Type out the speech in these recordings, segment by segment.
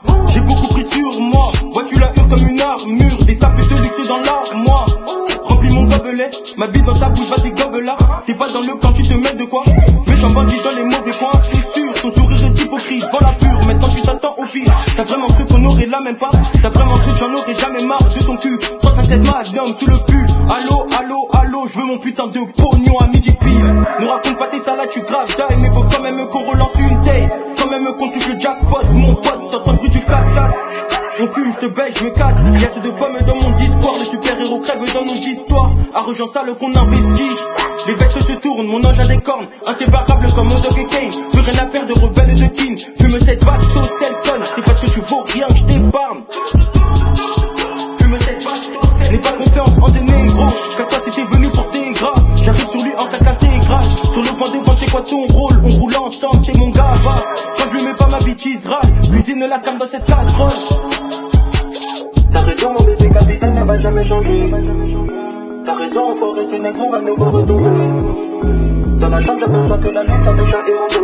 J'ai beaucoup pris sur moi, vois-tu la hurle comme une armure, des sapes de luxe dans l'armoire. Remplis mon gobelet, ma bite dans ta bouche, vas-y gobe-la. T'es pas dans le plan, tu te mets de quoi? Méchant bandit dans les mauvais coins, c'est sûr. Ton sourire est hypocrite, vends la pure, maintenant tu t'attends au pire. T'as vraiment cru qu'on aurait là même pas? T'as vraiment cru que j'en aurais jamais marre de ton cul? 357 Magnum sous le pull. Allô, allô, allô, je veux mon putain de pognon à midi pile. Ne raconte pas tes salades, tu graves die, mais faut quand même qu'on relance une taille. Quand même qu'on touche le jackpot, mon pote, t'entends le bruit du 4x4. On fume, je te baisse, je me casse. Y'a ceux de pommes dans mon discours. Les super-héros crèvent dans nos histoires. Argent sale qu'on investit. Les bêtes se tournent, mon ange a des cornes. Inséparable comme Modok et Kane. Plus rien à perdre, rebelle de kin. Fume cette basto, Selton. C'est parce que tu vaux rien que je t'épargne. Fume cette basto, Selton. N'aie pas confiance en ces négros. Casse-toi si t'es venu pour tes gras. J'arrive sur lui en casque intégrale. Sur le point de vente, c'est quoi ton rôle? On roule ensemble, t'es mon gars, va. Quand je lui mets pas ma bêtise râle. Cuisine la cam dans cette casserole. T'as raison, mon bébé capitaine ne va jamais changer. T'as raison, faut rester négro, va nous retomber. Dans la chambre, j'aperçois que la lutte, ça déjà est mon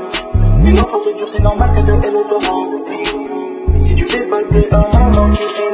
dos. Une enfance dure, c'est normal que de elle se remplit. Si tu fais pas de un moment, tu fais